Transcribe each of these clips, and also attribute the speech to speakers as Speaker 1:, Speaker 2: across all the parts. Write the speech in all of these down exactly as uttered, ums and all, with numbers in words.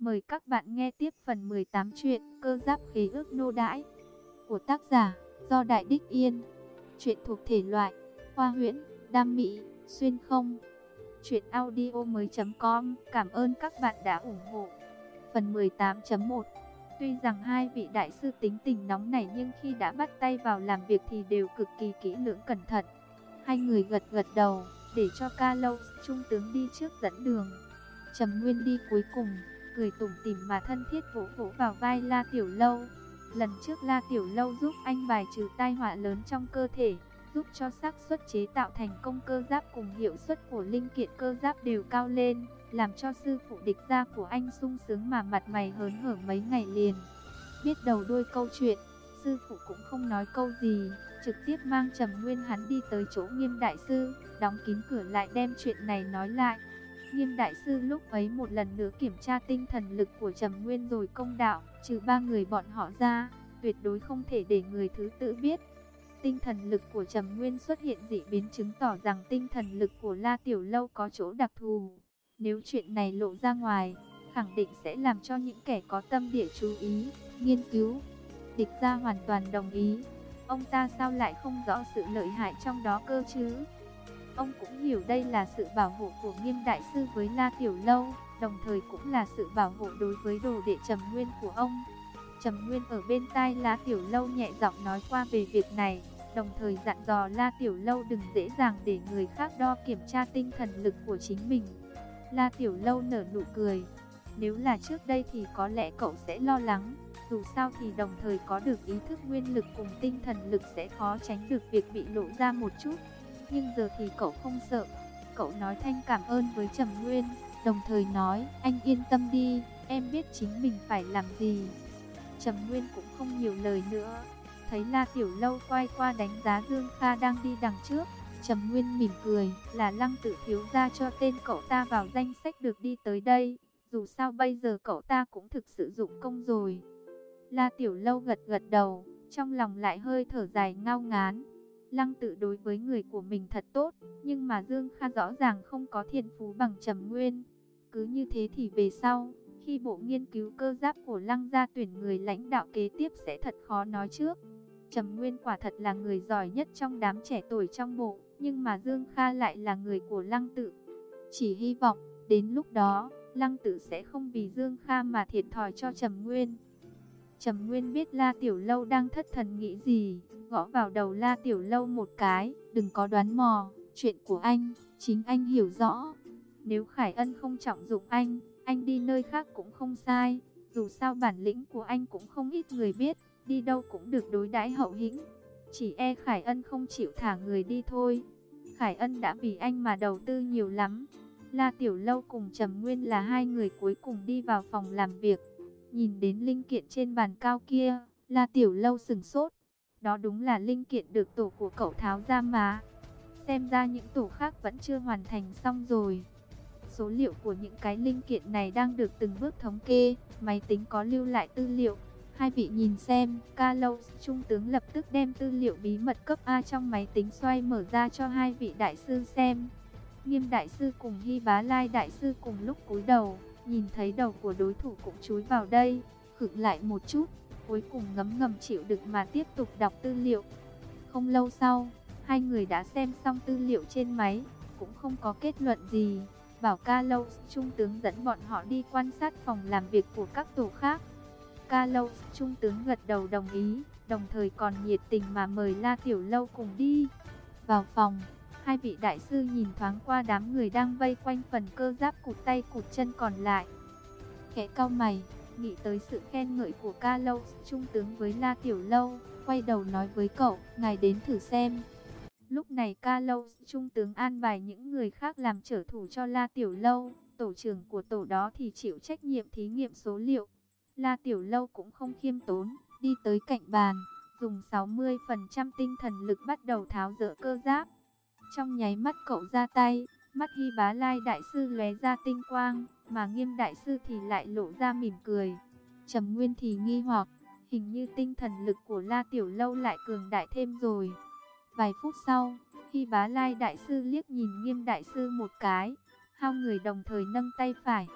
Speaker 1: Mời các bạn nghe tiếp phần mười tám truyện Cơ Giáp Khế Ước Nô Đãi của tác giả Do Đại Đích Yên. Truyện thuộc thể loại khoa huyễn, đam mỹ, xuyên không. Truyện audio mới chấm com. Cảm ơn các bạn đã ủng hộ. Phần mười tám chấm một. Tuy rằng hai vị đại sư tính tình nóng nảy nhưng khi đã bắt tay vào làm việc thì đều cực kỳ kỹ lưỡng cẩn thận. Hai người gật gật đầu để cho Ca Lâu trung tướng đi trước dẫn đường. Trầm Nguyên đi cuối cùng, cười tủm tỉm mà thân thiết vỗ vỗ vào vai La Tiểu Lâu. Lần trước La Tiểu Lâu giúp anh bài trừ tai họa lớn trong cơ thể, giúp cho xác suất chế tạo thành công cơ giáp cùng hiệu suất của linh kiện cơ giáp đều cao lên, làm cho sư phụ địch gia của anh sung sướng mà mặt mày hớn hở mấy ngày liền. Biết đầu đuôi câu chuyện, sư phụ cũng không nói câu gì, trực tiếp mang Trầm Nguyên hắn đi tới chỗ Nghiêm đại sư, đóng kín cửa lại đem chuyện này nói lại. Nghiêm đại sư lúc ấy một lần nữa kiểm tra tinh thần lực của Trầm Nguyên rồi công đạo, trừ ba người bọn họ ra, tuyệt đối không thể để người thứ tự biết. Tinh thần lực của Trầm Nguyên xuất hiện dị biến chứng tỏ rằng tinh thần lực của La Tiểu Lâu có chỗ đặc thù. Nếu chuyện này lộ ra ngoài, khẳng định sẽ làm cho những kẻ có tâm địa chú ý, nghiên cứu. Địch gia hoàn toàn đồng ý. Ông ta sao lại không rõ sự lợi hại trong đó cơ chứ? Ông cũng hiểu đây là sự bảo hộ của Nghiêm đại sư với La Tiểu Lâu, đồng thời cũng là sự bảo hộ đối với đồ đệ Trầm Nguyên của ông. Trầm Nguyên ở bên tai La Tiểu Lâu nhẹ giọng nói qua về việc này, đồng thời dặn dò La Tiểu Lâu đừng dễ dàng để người khác đo kiểm tra tinh thần lực của chính mình. La Tiểu Lâu nở nụ cười. Nếu là trước đây thì có lẽ cậu sẽ lo lắng, dù sao thì đồng thời có được ý thức nguyên lực cùng tinh thần lực sẽ khó tránh được việc bị lộ ra một chút. Nhưng giờ thì cậu không sợ. Cậu nói thanh cảm ơn với Trầm Nguyên, đồng thời nói, anh yên tâm đi, em biết chính mình phải làm gì. Trầm Nguyên cũng không nhiều lời nữa. Thấy La Tiểu Lâu quay qua đánh giá Dương Kha đang đi đằng trước, Trầm Nguyên mỉm cười, là Lăng Tự thiếu gia cho tên cậu ta vào danh sách được đi tới đây. Dù sao bây giờ cậu ta cũng thực sự dụng công rồi. La Tiểu Lâu gật gật đầu, trong lòng lại hơi thở dài ngao ngán. Lăng Tự đối với người của mình thật tốt, nhưng mà Dương Kha rõ ràng không có thiên phú bằng Trầm Nguyên. Cứ như thế thì về sau, khi bộ nghiên cứu cơ giáp của Lăng gia tuyển người lãnh đạo kế tiếp sẽ thật khó nói trước. Trầm Nguyên quả thật là người giỏi nhất trong đám trẻ tuổi trong bộ, nhưng mà Dương Kha lại là người của Lăng Tự. Chỉ hy vọng, đến lúc đó, Lăng Tự sẽ không vì Dương Kha mà thiệt thòi cho Trầm Nguyên. Trầm Nguyên biết La Tiểu Lâu đang thất thần nghĩ gì, gõ vào đầu La Tiểu Lâu một cái, đừng có đoán mò, chuyện của anh, chính anh hiểu rõ. Nếu Khải Ân không trọng dụng anh, anh đi nơi khác cũng không sai, dù sao bản lĩnh của anh cũng không ít người biết, đi đâu cũng được đối đãi hậu hĩnh. Chỉ e Khải Ân không chịu thả người đi thôi. Khải Ân đã vì anh mà đầu tư nhiều lắm. La Tiểu Lâu cùng Trầm Nguyên là hai người cuối cùng đi vào phòng làm việc. Nhìn đến linh kiện trên bàn cao kia, La Tiểu Lâu sửng sốt. Đó đúng là linh kiện được tổ của cậu tháo ra mà. Xem ra những tổ khác vẫn chưa hoàn thành xong rồi. Số liệu của những cái linh kiện này đang được từng bước thống kê, máy tính có lưu lại tư liệu. Hai vị nhìn xem, Ca Lâu trung tướng lập tức đem tư liệu bí mật cấp A trong máy tính xoay mở ra cho hai vị đại sư xem. Nghiêm đại sư cùng Hy Bá Lai đại sư cùng lúc cúi đầu, nhìn thấy đầu của đối thủ cũng chúi vào đây, khựng lại một chút, cuối cùng ngấm ngầm chịu đựng mà tiếp tục đọc tư liệu. Không lâu sau, hai người đã xem xong tư liệu trên máy, cũng không có kết luận gì, bảo Ca Lâu trung tướng dẫn bọn họ đi quan sát phòng làm việc của các tổ khác. Ca Lâu trung tướng gật đầu đồng ý, đồng thời còn nhiệt tình mà mời La Tiểu Lâu cùng đi. Vào phòng, hai vị đại sư nhìn thoáng qua đám người đang vây quanh phần cơ giáp cụt tay cụt chân còn lại. Khẽ cau mày, nghĩ tới sự khen ngợi của Ca Lâu trung tướng với La Tiểu Lâu, quay đầu nói với cậu, ngài đến thử xem. Lúc này Ca Lâu trung tướng an bài những người khác làm trở thủ cho La Tiểu Lâu, tổ trưởng của tổ đó thì chịu trách nhiệm thí nghiệm số liệu. La Tiểu Lâu cũng không khiêm tốn, đi tới cạnh bàn, dùng sáu mươi phần trăm tinh thần lực bắt đầu tháo dỡ cơ giáp. Trong nháy mắt cậu ra tay, mắt Hy Bá Lai đại sư lóe ra tinh quang, mà Nghiêm đại sư thì lại lộ ra mỉm cười. Trầm Nguyên thì nghi hoặc, hình như tinh thần lực của La Tiểu Lâu lại cường đại thêm rồi. Vài phút sau, Hy Bá Lai đại sư liếc nhìn Nghiêm đại sư một cái, hai người đồng thời nâng tay phải.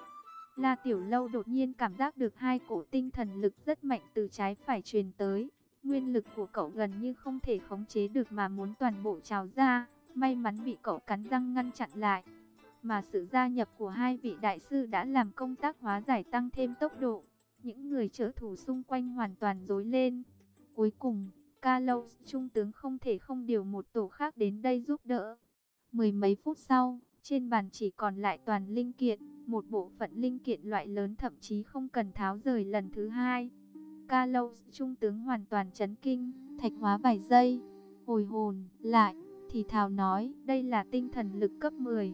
Speaker 1: La Tiểu Lâu đột nhiên cảm giác được hai cổ tinh thần lực rất mạnh từ trái phải truyền tới. Nguyên lực của cậu gần như không thể khống chế được mà muốn toàn bộ trào ra. May mắn bị cậu cắn răng ngăn chặn lại. Mà sự gia nhập của hai vị đại sư đã làm công tác hóa giải tăng thêm tốc độ. Những người trợ thủ xung quanh hoàn toàn rối lên. Cuối cùng, Carlos trung tướng không thể không điều một tổ khác đến đây giúp đỡ. Mười mấy phút sau, trên bàn chỉ còn lại toàn linh kiện. Một bộ phận linh kiện loại lớn thậm chí không cần tháo rời lần thứ hai. Carlos trung tướng hoàn toàn chấn kinh, thạch hóa vài giây, hồi hồn lại, thì thào nói, đây là tinh thần lực cấp mười.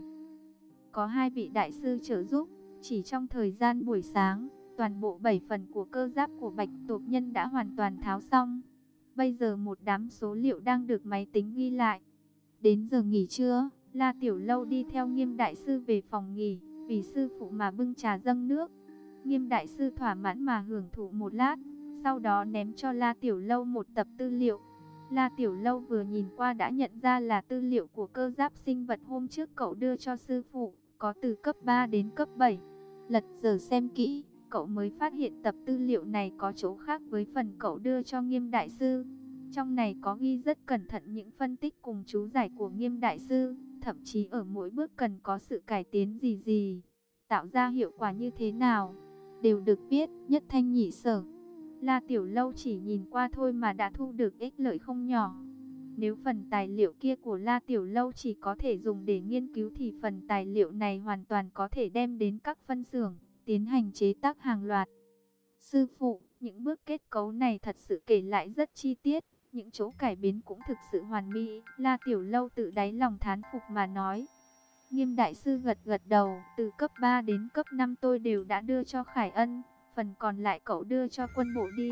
Speaker 1: Có hai vị đại sư trợ giúp, chỉ trong thời gian buổi sáng, toàn bộ bảy phần của cơ giáp của Bạch Tuộc Nhân đã hoàn toàn tháo xong. Bây giờ một đám số liệu đang được máy tính ghi lại. Đến giờ nghỉ trưa, La Tiểu Lâu đi theo Nghiêm đại sư về phòng nghỉ, vì sư phụ mà bưng trà dâng nước. Nghiêm đại sư thỏa mãn mà hưởng thụ một lát, sau đó ném cho La Tiểu Lâu một tập tư liệu. La Tiểu Lâu vừa nhìn qua đã nhận ra là tư liệu của cơ giáp sinh vật hôm trước cậu đưa cho sư phụ, có từ cấp ba đến cấp bảy. Lật dở xem kỹ, cậu mới phát hiện tập tư liệu này có chỗ khác với phần cậu đưa cho Nghiêm đại sư. Trong này có ghi rất cẩn thận những phân tích cùng chú giải của Nghiêm đại sư, thậm chí ở mỗi bước cần có sự cải tiến gì gì, tạo ra hiệu quả như thế nào, đều được viết nhất thanh nhị sở. La Tiểu Lâu chỉ nhìn qua thôi mà đã thu được ích lợi không nhỏ. Nếu phần tài liệu kia của La Tiểu Lâu chỉ có thể dùng để nghiên cứu thì phần tài liệu này hoàn toàn có thể đem đến các phân xưởng, tiến hành chế tác hàng loạt. Sư phụ, những bước kết cấu này thật sự kể lại rất chi tiết, những chỗ cải biến cũng thực sự hoàn mỹ. La Tiểu Lâu tự đáy lòng thán phục mà nói. Nghiêm đại sư gật gật đầu, từ cấp ba đến cấp năm tôi đều đã đưa cho Khải Ân, phần còn lại cậu đưa cho quân bộ đi.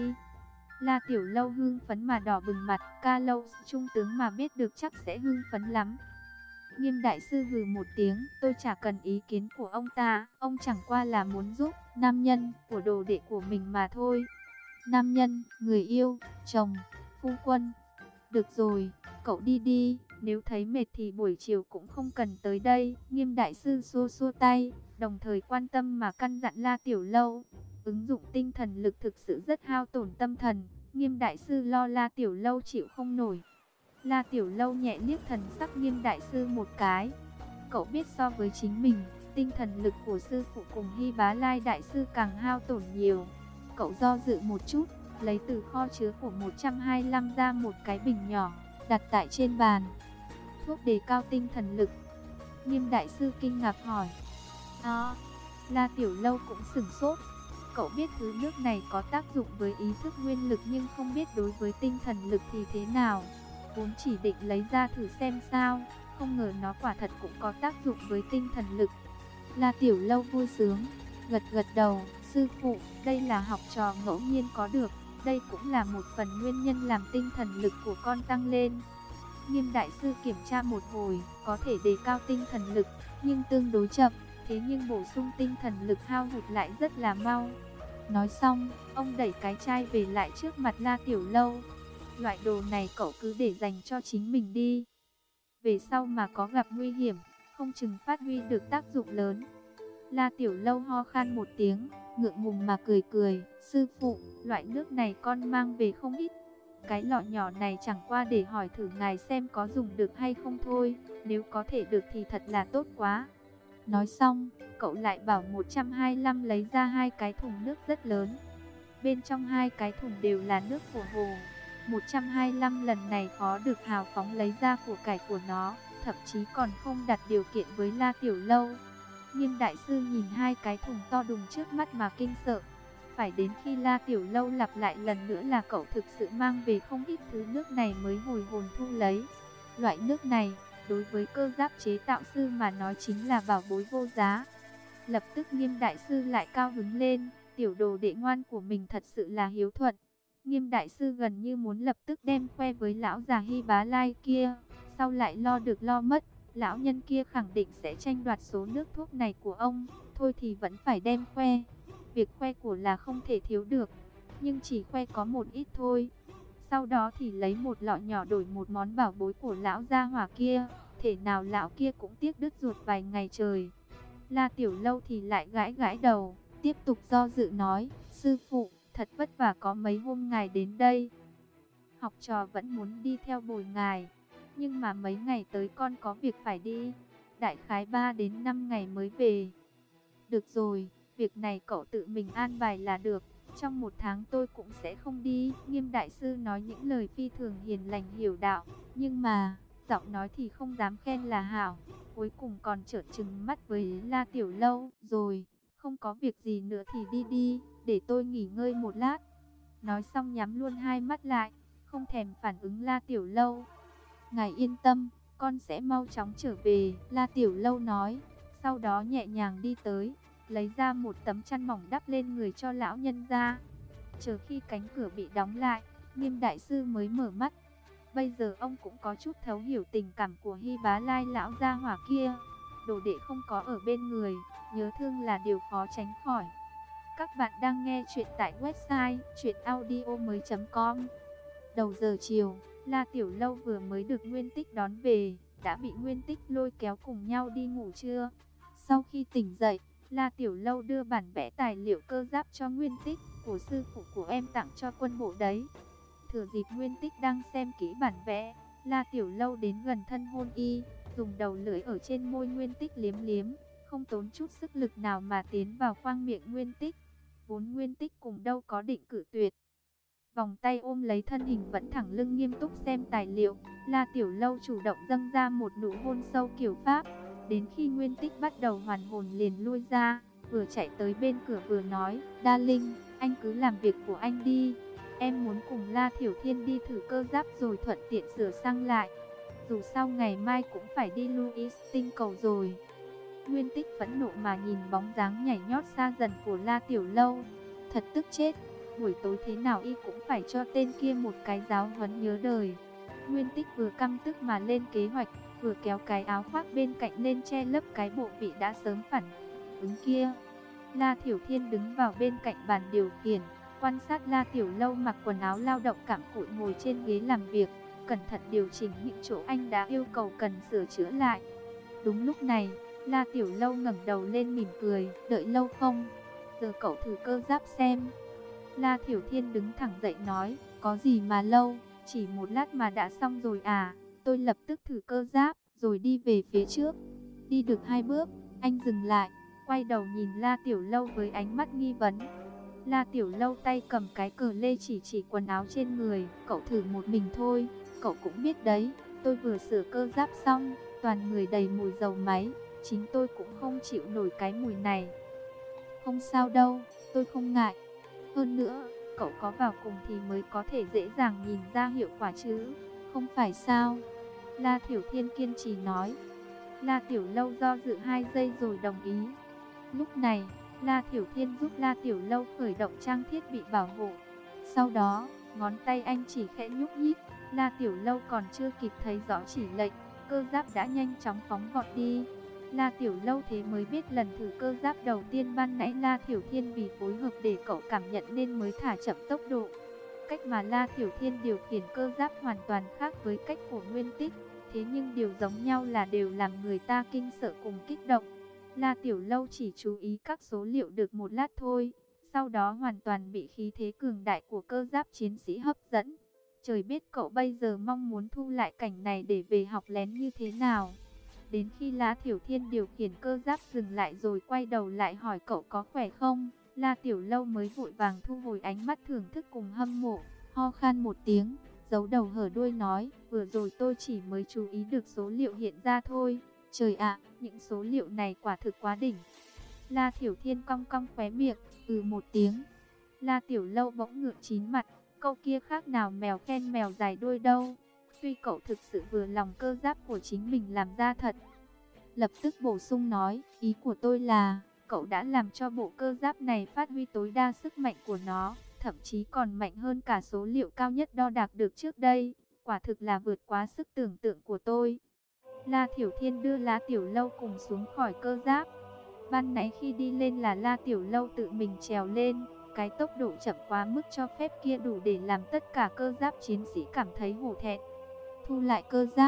Speaker 1: La Tiểu Lâu hưng phấn mà đỏ bừng mặt, Carlos trung tướng mà biết được chắc sẽ hưng phấn lắm. Nghiêm đại sư hừ một tiếng, tôi chả cần ý kiến của ông ta, ông chẳng qua là muốn giúp nam nhân của đồ đệ của mình mà thôi. Nam nhân, người yêu, chồng, phu quân. Được rồi, cậu đi đi, nếu thấy mệt thì buổi chiều cũng không cần tới đây. Nghiêm đại sư xua xua tay, đồng thời quan tâm mà căn dặn La Tiểu Lâu. Ứng dụng tinh thần lực thực sự rất hao tổn tâm thần, Nghiêm đại sư lo La Tiểu Lâu chịu không nổi. La Tiểu Lâu nhẹ liếc thần sắc Nghiêm đại sư một cái. Cậu biết so với chính mình, tinh thần lực của sư phụ cùng Hy Bá Lai đại sư càng hao tổn nhiều. Cậu do dự một chút, lấy từ kho chứa của một trăm hai mươi lăm ra một cái bình nhỏ, đặt tại trên bàn. Thuốc đề cao tinh thần lực. Nghiêm đại sư kinh ngạc hỏi. À, La Tiểu Lâu cũng sửng sốt. Cậu biết thứ nước này có tác dụng với ý thức nguyên lực nhưng không biết đối với tinh thần lực thì thế nào. Vốn chỉ định lấy ra thử xem sao, không ngờ nó quả thật cũng có tác dụng với tinh thần lực. La Tiểu Lâu vui sướng, gật gật đầu, sư phụ, đây là học trò ngẫu nhiên có được, đây cũng là một phần nguyên nhân làm tinh thần lực của con tăng lên. Nghiêm đại sư kiểm tra một hồi, có thể đề cao tinh thần lực, nhưng tương đối chậm, thế nhưng bổ sung tinh thần lực hao hụt lại rất là mau. Nói xong, ông đẩy cái chai về lại trước mặt La Tiểu Lâu. Loại đồ này cậu cứ để dành cho chính mình đi. Về sau mà có gặp nguy hiểm, không chừng phát huy được tác dụng lớn. La Tiểu Lâu ho khan một tiếng, ngượng ngùng mà cười cười. Sư phụ, loại nước này con mang về không ít. Cái lọ nhỏ này chẳng qua để hỏi thử ngài xem có dùng được hay không thôi. Nếu có thể được thì thật là tốt quá. Nói xong, cậu lại bảo một trăm hai mươi lăm lấy ra hai cái thùng nước rất lớn. Bên trong hai cái thùng đều là nước của hồ. một trăm hai mươi lăm lần này khó được hào phóng lấy ra của cải của nó, thậm chí còn không đặt điều kiện với La Tiểu Lâu. Nghiêm đại sư nhìn hai cái thùng to đùng trước mắt mà kinh sợ. Phải đến khi La Tiểu Lâu lặp lại lần nữa là cậu thực sự mang về không ít thứ nước này mới hồi hồn thu lấy. Loại nước này, đối với cơ giáp chế tạo sư mà nói chính là bảo bối vô giá. Lập tức Nghiêm đại sư lại cao hứng lên, tiểu đồ đệ ngoan của mình thật sự là hiếu thuận. Nghiêm đại sư gần như muốn lập tức đem khoe với lão già Hy Bá Lai kia, sau lại lo được lo mất, lão nhân kia khẳng định sẽ tranh đoạt số nước thuốc này của ông, thôi thì vẫn phải đem khoe. Việc khoe của là không thể thiếu được, nhưng chỉ khoe có một ít thôi. Sau đó thì lấy một lọ nhỏ đổi một món bảo bối của lão gia hỏa kia, thể nào lão kia cũng tiếc đứt ruột vài ngày trời. La Tiểu Lâu thì lại gãi gãi đầu, tiếp tục do dự nói, sư phụ, thật vất vả có mấy hôm ngài đến đây. Học trò vẫn muốn đi theo bồi ngài, nhưng mà mấy ngày tới con có việc phải đi, đại khái ba đến năm ngày mới về. Được rồi, việc này cậu tự mình an bài là được, trong một tháng tôi cũng sẽ không đi. Nghiêm đại sư nói những lời phi thường hiền lành hiểu đạo, nhưng mà, giọng nói thì không dám khen là hảo, cuối cùng còn trợn trừng mắt với La Tiểu Lâu. Rồi, không có việc gì nữa thì đi đi, để tôi nghỉ ngơi một lát. Nói xong nhắm luôn hai mắt lại, không thèm phản ứng La Tiểu Lâu. Ngài yên tâm, con sẽ mau chóng trở về, La Tiểu Lâu nói, sau đó nhẹ nhàng đi tới, lấy ra một tấm chăn mỏng đắp lên người cho lão nhân ra. Chờ khi cánh cửa bị đóng lại, Nghiêm đại sư mới mở mắt. Bây giờ ông cũng có chút thấu hiểu tình cảm của Hy Bá Lai lão gia hỏa kia. Đồ đệ không có ở bên người, nhớ thương là điều khó tránh khỏi. Các bạn đang nghe chuyện tại website truyện audio mới chấm com. Đầu giờ chiều, La Tiểu Lâu vừa mới được Nguyên Tích đón về, đã bị Nguyên Tích lôi kéo cùng nhau đi ngủ trưa. Sau khi tỉnh dậy, La Tiểu Lâu đưa bản vẽ tài liệu cơ giáp cho Nguyên Tích, của sư phụ của em tặng cho quân bộ đấy. Thừa dịp Nguyên Tích đang xem kỹ bản vẽ, La Tiểu Lâu đến gần thân hôn y, dùng đầu lưỡi ở trên môi Nguyên Tích liếm liếm, không tốn chút sức lực nào mà tiến vào khoang miệng Nguyên Tích. Vốn Nguyên Tích cùng đâu có định cự tuyệt. Vòng tay ôm lấy thân hình vẫn thẳng lưng nghiêm túc xem tài liệu, La Tiểu Lâu chủ động dâng ra một nụ hôn sâu kiểu Pháp. Đến khi Nguyên Tích bắt đầu hoàn hồn liền lui ra, vừa chạy tới bên cửa vừa nói, Đa Linh, anh cứ làm việc của anh đi. Em muốn cùng La Thiểu Thiên đi thử cơ giáp rồi thuận tiện sửa sang lại. Dù sao ngày mai cũng phải đi Louis tinh cầu rồi. Nguyên Tích phẫn nộ mà nhìn bóng dáng nhảy nhót xa dần của La Tiểu Lâu. Thật tức chết, buổi tối thế nào y cũng phải cho tên kia một cái giáo huấn nhớ đời. Nguyên Tích vừa căm tức mà lên kế hoạch, vừa kéo cái áo khoác bên cạnh lên che lấp cái bộ vị đã sớm phản ứng kia. La Thiểu Thiên đứng vào bên cạnh bàn điều khiển, quan sát La Tiểu Lâu mặc quần áo lao động cặm cụi ngồi trên ghế làm việc, cẩn thận điều chỉnh những chỗ anh đã yêu cầu cần sửa chữa lại. Đúng lúc này, La Tiểu Lâu ngẩng đầu lên mỉm cười, đợi lâu không? Giờ cậu thử cơ giáp xem. La Thiểu Thiên đứng thẳng dậy nói, có gì mà lâu, chỉ một lát mà đã xong rồi à? Tôi lập tức thử cơ giáp, rồi đi về phía trước. Đi được hai bước, anh dừng lại, quay đầu nhìn La Tiểu Lâu với ánh mắt nghi vấn. La Tiểu Lâu tay cầm cái cờ lê chỉ chỉ quần áo trên người, cậu thử một mình thôi, cậu cũng biết đấy, tôi vừa sửa cơ giáp xong, toàn người đầy mùi dầu máy, chính tôi cũng không chịu nổi cái mùi này. Không sao đâu, tôi không ngại. Hơn nữa, cậu có vào cùng thì mới có thể dễ dàng nhìn ra hiệu quả chứ, không phải sao? La Thiểu Thiên kiên trì nói. La Tiểu Lâu do dự hai giây rồi đồng ý. Lúc này, La Thiểu Thiên giúp La Tiểu Lâu khởi động trang thiết bị bảo hộ. Sau đó, ngón tay anh chỉ khẽ nhúc nhích, La Tiểu Lâu còn chưa kịp thấy rõ chỉ lệnh, cơ giáp đã nhanh chóng phóng vọt đi. La Tiểu Lâu thế mới biết lần thử cơ giáp đầu tiên ban nãy La Thiểu Thiên vì phối hợp để cậu cảm nhận nên mới thả chậm tốc độ. Cách mà La Thiểu Thiên điều khiển cơ giáp hoàn toàn khác với cách của Nguyên Tích, thế nhưng điều giống nhau là đều làm người ta kinh sợ cùng kích động. La Tiểu Lâu chỉ chú ý các số liệu được một lát thôi, sau đó hoàn toàn bị khí thế cường đại của cơ giáp chiến sĩ hấp dẫn. Trời biết cậu bây giờ mong muốn thu lại cảnh này để về học lén như thế nào. Đến khi La Thiểu Thiên điều khiển cơ giáp dừng lại rồi quay đầu lại hỏi cậu có khỏe không, La Tiểu Lâu mới vội vàng thu hồi ánh mắt thưởng thức cùng hâm mộ, ho khan một tiếng, giấu đầu hở đuôi nói, vừa rồi tôi chỉ mới chú ý được số liệu hiện ra thôi. Trời ạ, những số liệu này quả thực quá đỉnh. La Thiểu Thiên cong cong khóe miệng, ừ một tiếng. La Tiểu Lâu bỗng ngượng chín mặt, câu kia khác nào mèo khen mèo dài đuôi đâu. Tuy cậu thực sự vừa lòng cơ giáp của chính mình làm ra thật. Lập tức bổ sung nói, ý của tôi là, cậu đã làm cho bộ cơ giáp này phát huy tối đa sức mạnh của nó, thậm chí còn mạnh hơn cả số liệu cao nhất đo đạc được trước đây. Quả thực là vượt quá sức tưởng tượng của tôi. La Thiểu Thiên đưa La Tiểu Lâu cùng xuống khỏi cơ giáp. Ban nãy khi đi lên là La Tiểu Lâu tự mình trèo lên, cái tốc độ chậm quá mức cho phép kia đủ để làm tất cả cơ giáp chiến sĩ cảm thấy hổ thẹn. Thu lại cơ giáp,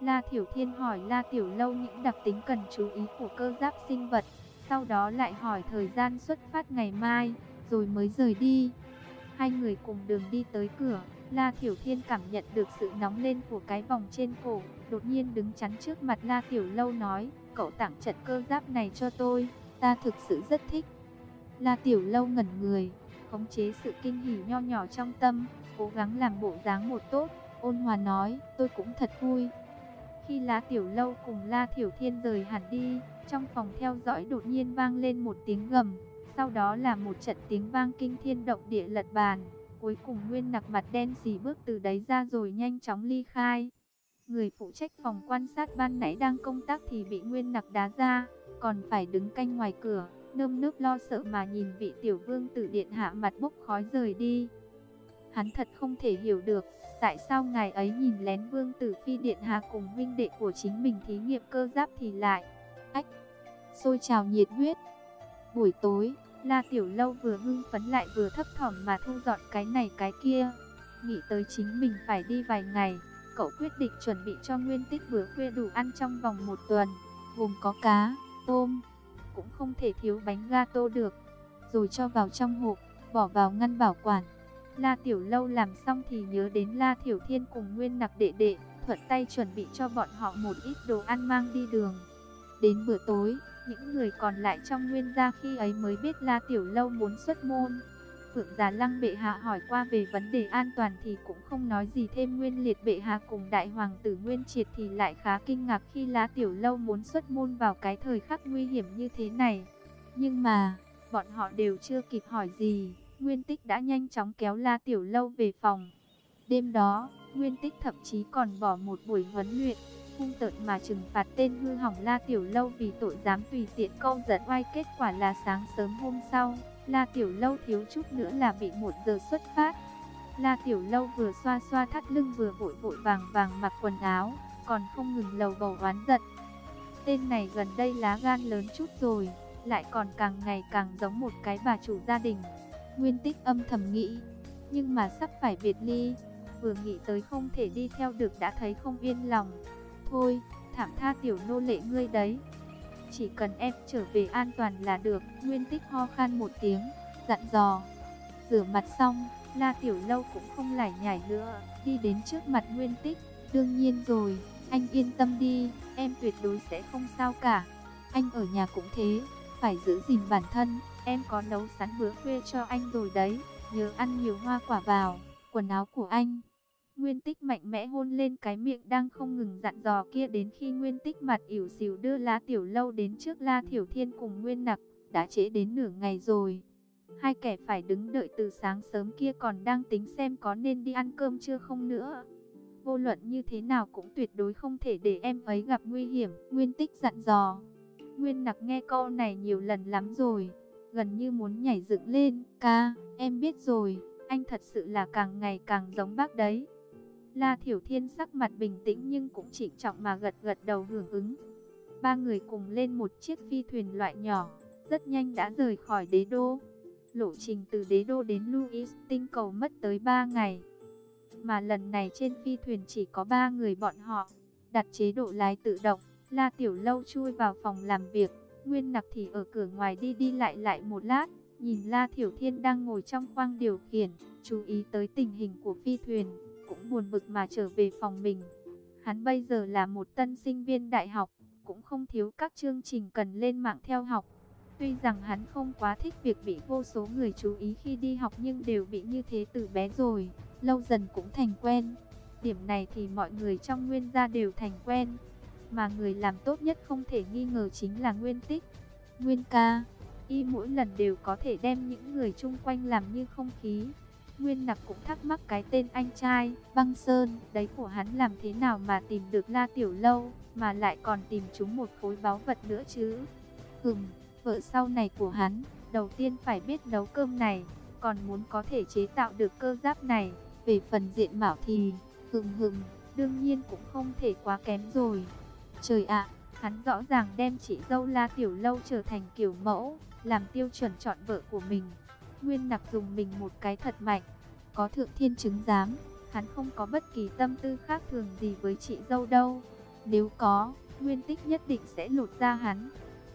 Speaker 1: La Thiểu Thiên hỏi La Tiểu Lâu những đặc tính cần chú ý của cơ giáp sinh vật, sau đó lại hỏi thời gian xuất phát ngày mai, rồi mới rời đi. Hai người cùng đường đi tới cửa, La Thiểu Thiên cảm nhận được sự nóng lên của cái vòng trên cổ, đột nhiên đứng chắn trước mặt La Tiểu Lâu nói, cậu tặng trận cơ giáp này cho tôi, ta thực sự rất thích. La Tiểu Lâu ngẩn người, khống chế sự kinh hỉ nho nhỏ trong tâm, cố gắng làm bộ dáng một tốt, ôn hòa nói, tôi cũng thật vui. Khi La Tiểu Lâu cùng La Thiểu Thiên rời hẳn đi, trong phòng theo dõi đột nhiên vang lên một tiếng gầm, sau đó là một trận tiếng vang kinh thiên động địa lật bàn. Cuối cùng Nguyên Nặc mặt đen xì bước từ đấy ra rồi nhanh chóng ly khai. Người phụ trách phòng quan sát ban nãy đang công tác thì bị Nguyên Nặc đá ra, còn phải đứng canh ngoài cửa, nơm nớp lo sợ mà nhìn vị tiểu vương tử điện hạ mặt bốc khói rời đi. Hắn thật không thể hiểu được, tại sao ngài ấy nhìn lén vương tử phi điện hạ cùng huynh đệ của chính mình thí nghiệm cơ giáp thì lại ách, sôi trào nhiệt huyết. Buổi tối, La Tiểu Lâu vừa hưng phấn lại vừa thấp thỏm mà thu dọn cái này cái kia. Nghĩ tới chính mình phải đi vài ngày, cậu quyết định chuẩn bị cho Nguyên Tích bữa khuya đủ ăn trong vòng một tuần, gồm có cá, tôm, cũng không thể thiếu bánh gato được, rồi cho vào trong hộp, bỏ vào ngăn bảo quản. La Tiểu Lâu làm xong thì nhớ đến La Thiểu Thiên cùng Nguyên Nặc đệ đệ, thuận tay chuẩn bị cho bọn họ một ít đồ ăn mang đi đường. Đến bữa tối, những người còn lại trong Nguyên gia khi ấy mới biết La Tiểu Lâu muốn xuất môn. Phượng Già Lăng bệ hạ hỏi qua về vấn đề an toàn thì cũng không nói gì thêm. Nguyên Liệt bệ hạ cùng đại hoàng tử Nguyên Triệt thì lại khá kinh ngạc khi La Tiểu Lâu muốn xuất môn vào cái thời khắc nguy hiểm như thế này. Nhưng mà, bọn họ đều chưa kịp hỏi gì, Nguyên Tích đã nhanh chóng kéo La Tiểu Lâu về phòng. Đêm đó, Nguyên Tích thậm chí còn bỏ một buổi huấn luyện, hung tợn mà trừng phạt tên hư hỏng La Tiểu Lâu vì tội dám tùy tiện câu dẫn oai. Kết quả là sáng sớm hôm sau, La Tiểu Lâu thiếu chút nữa là bị một giờ xuất phát. La Tiểu Lâu vừa xoa xoa thắt lưng vừa vội vội vàng vàng mặc quần áo, còn không ngừng lầu bầu oán giận. Tên này gần đây lá gan lớn chút rồi, lại còn càng ngày càng giống một cái bà chủ gia đình. Nguyên Tích âm thầm nghĩ, nhưng mà sắp phải biệt ly, vừa nghĩ tới không thể đi theo được đã thấy không yên lòng. Thôi, thảm tha tiểu nô lệ ngươi đấy, chỉ cần em trở về an toàn là được. Nguyên Tích ho khan một tiếng, dặn dò. Rửa mặt xong, La Tiểu Lâu cũng không lải nhải nữa, đi đến trước mặt Nguyên Tích. Đương nhiên rồi, anh yên tâm đi, em tuyệt đối sẽ không sao cả. Anh ở nhà cũng thế, phải giữ gìn bản thân. Em có nấu sẵn bữa khuya cho anh rồi đấy, nhớ ăn nhiều hoa quả vào, quần áo của anh. Nguyên Tích mạnh mẽ hôn lên cái miệng đang không ngừng dặn dò kia, đến khi Nguyên Tích mặt ỉu xìu đưa La Tiểu Lâu đến trước La Thiểu Thiên cùng Nguyên Nặc. Đã trễ đến nửa ngày rồi. Hai kẻ phải đứng đợi từ sáng sớm kia còn đang tính xem có nên đi ăn cơm chưa không nữa. Vô luận như thế nào cũng tuyệt đối không thể để em ấy gặp nguy hiểm, Nguyên Tích dặn dò. Nguyên Nặc nghe câu này nhiều lần lắm rồi, gần như muốn nhảy dựng lên. Ca, em biết rồi, anh thật sự là càng ngày càng giống bác đấy. La Thiểu Thiên sắc mặt bình tĩnh nhưng cũng trịnh trọng mà gật gật đầu hưởng ứng. Ba người cùng lên một chiếc phi thuyền loại nhỏ, rất nhanh đã rời khỏi đế đô. Lộ trình từ đế đô đến Louis tinh cầu mất tới ba ngày. Mà lần này trên phi thuyền chỉ có ba người bọn họ, đặt chế độ lái tự động. La Tiểu Lâu chui vào phòng làm việc, Nguyên Nặc thì ở cửa ngoài đi đi lại lại một lát, nhìn La Thiểu Thiên đang ngồi trong khoang điều khiển, chú ý tới tình hình của phi thuyền, cũng buồn bực mà trở về phòng mình. Hắn bây giờ là một tân sinh viên đại học, cũng không thiếu các chương trình cần lên mạng theo học. Tuy rằng hắn không quá thích việc bị vô số người chú ý khi đi học, nhưng đều bị như thế từ bé rồi, lâu dần cũng thành quen. Điểm này thì mọi người trong Nguyên gia đều thành quen. Mà người làm tốt nhất không thể nghi ngờ chính là Nguyên Tích. Nguyên ca, y mỗi lần đều có thể đem những người chung quanh làm như không khí. Nguyên Nặc cũng thắc mắc cái tên anh trai Băng Sơn đấy của hắn làm thế nào mà tìm được La Tiểu Lâu, mà lại còn tìm chúng một khối báu vật nữa chứ. Hừm, vợ sau này của hắn, đầu tiên phải biết nấu cơm này, còn muốn có thể chế tạo được cơ giáp này. Về phần diện mạo thì, hừm hừm, đương nhiên cũng không thể quá kém rồi. Trời ạ, hắn rõ ràng đem chị dâu La Tiểu Lâu trở thành kiểu mẫu, làm tiêu chuẩn chọn vợ của mình. Nguyên Nặc dùng mình một cái thật mạnh. Có thượng thiên chứng giám, hắn không có bất kỳ tâm tư khác thường gì với chị dâu đâu. Nếu có, Nguyên Tích nhất định sẽ lột ra hắn.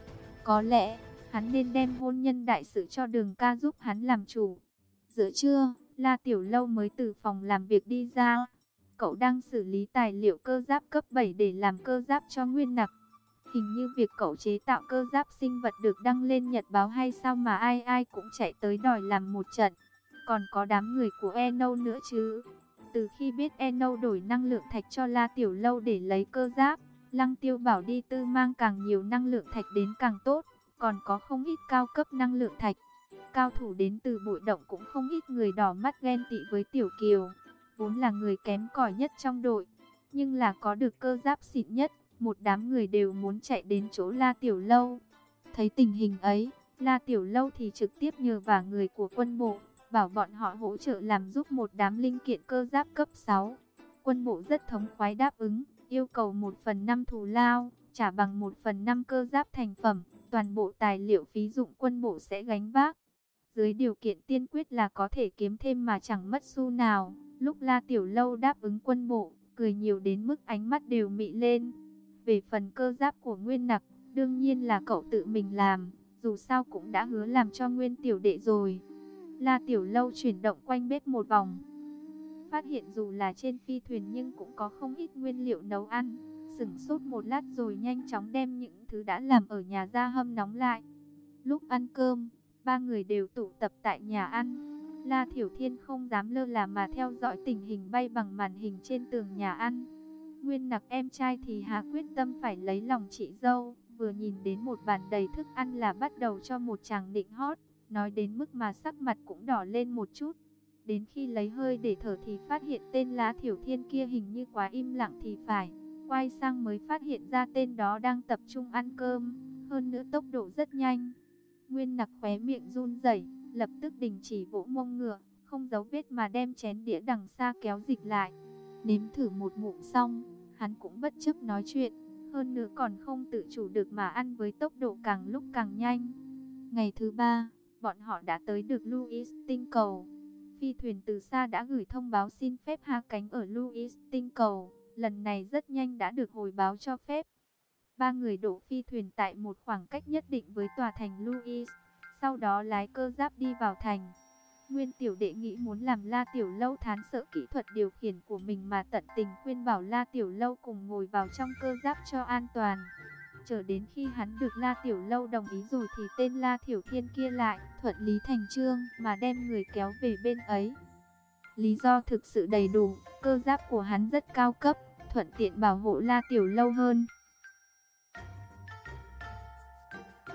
Speaker 1: Có lẽ, hắn nên đem hôn nhân đại sự cho Đường Ca giúp hắn làm chủ. Giữa trưa, La Tiểu Lâu mới từ phòng làm việc đi ra. Cậu đang xử lý tài liệu cơ giáp cấp bảy để làm cơ giáp cho Nguyên Nặc. Hình như việc cậu chế tạo cơ giáp sinh vật được đăng lên nhật báo hay sao mà ai ai cũng chạy tới đòi làm một trận. Còn có đám người của Eno nữa chứ. Từ khi biết Eno đổi năng lượng thạch cho La Tiểu Lâu để lấy cơ giáp, Lăng Tiêu bảo đi tư mang càng nhiều năng lượng thạch đến càng tốt. Còn có không ít cao cấp năng lượng thạch. Cao thủ đến từ bụi động cũng không ít người đỏ mắt ghen tị với Tiểu Kiều. Vốn là người kém cỏi nhất trong đội, nhưng là có được cơ giáp xịn nhất. Một đám người đều muốn chạy đến chỗ La Tiểu Lâu. Thấy tình hình ấy, La Tiểu Lâu thì trực tiếp nhờ vả người của quân bộ, bảo bọn họ hỗ trợ làm giúp một đám linh kiện cơ giáp cấp sáu. Quân bộ rất thống khoái đáp ứng, yêu cầu một phần năm thù lao, trả bằng một phần năm cơ giáp thành phẩm. Toàn bộ tài liệu phí dụng quân bộ sẽ gánh vác. Dưới điều kiện tiên quyết là có thể kiếm thêm mà chẳng mất xu nào. Lúc La Tiểu Lâu đáp ứng quân bộ, cười nhiều đến mức ánh mắt đều mị lên. Về phần cơ giáp của Nguyên Nặc, đương nhiên là cậu tự mình làm, dù sao cũng đã hứa làm cho Nguyên Tiểu Đệ rồi. La Tiểu Lâu chuyển động quanh bếp một vòng, phát hiện dù là trên phi thuyền nhưng cũng có không ít nguyên liệu nấu ăn. Sửng sốt một lát rồi nhanh chóng đem những thứ đã làm ở nhà ra hâm nóng lại. Lúc ăn cơm, ba người đều tụ tập tại nhà ăn. La Thiểu Thiên không dám lơ là mà theo dõi tình hình bay bằng màn hình trên tường nhà ăn. Nguyên Nặc em trai thì hà quyết tâm phải lấy lòng chị dâu, vừa nhìn đến một bàn đầy thức ăn là bắt đầu cho một chàng nịnh hót, nói đến mức mà sắc mặt cũng đỏ lên một chút. Đến khi lấy hơi để thở thì phát hiện tên La Thiểu Thiên kia hình như quá im lặng thì phải. Quay sang mới phát hiện ra tên đó đang tập trung ăn cơm, hơn nữa tốc độ rất nhanh. Nguyên Nặc khóe miệng run rẩy, lập tức đình chỉ vỗ mông ngựa, không giấu vết mà đem chén đĩa đằng xa kéo dịch lại. Nếm thử một ngụm xong, hắn cũng bất chấp nói chuyện, hơn nữa còn không tự chủ được mà ăn với tốc độ càng lúc càng nhanh. Ngày thứ ba, bọn họ đã tới được Louis tinh cầu. Phi thuyền từ xa đã gửi thông báo xin phép hạ cánh ở Louis tinh cầu. Lần này rất nhanh đã được hồi báo cho phép. Ba người đổ phi thuyền tại một khoảng cách nhất định với tòa thành Louis, sau đó lái cơ giáp đi vào thành. Nguyên Tiểu Đệ nghĩ muốn làm La Tiểu Lâu thán sợ kỹ thuật điều khiển của mình mà tận tình khuyên bảo La Tiểu Lâu cùng ngồi vào trong cơ giáp cho an toàn. Chờ đến khi hắn được La Tiểu Lâu đồng ý rồi thì tên La Thiểu Thiên kia lại thuận lý thành chương mà đem người kéo về bên ấy. Lý do thực sự đầy đủ, cơ giáp của hắn rất cao cấp, thuận tiện bảo hộ La Tiểu Lâu hơn.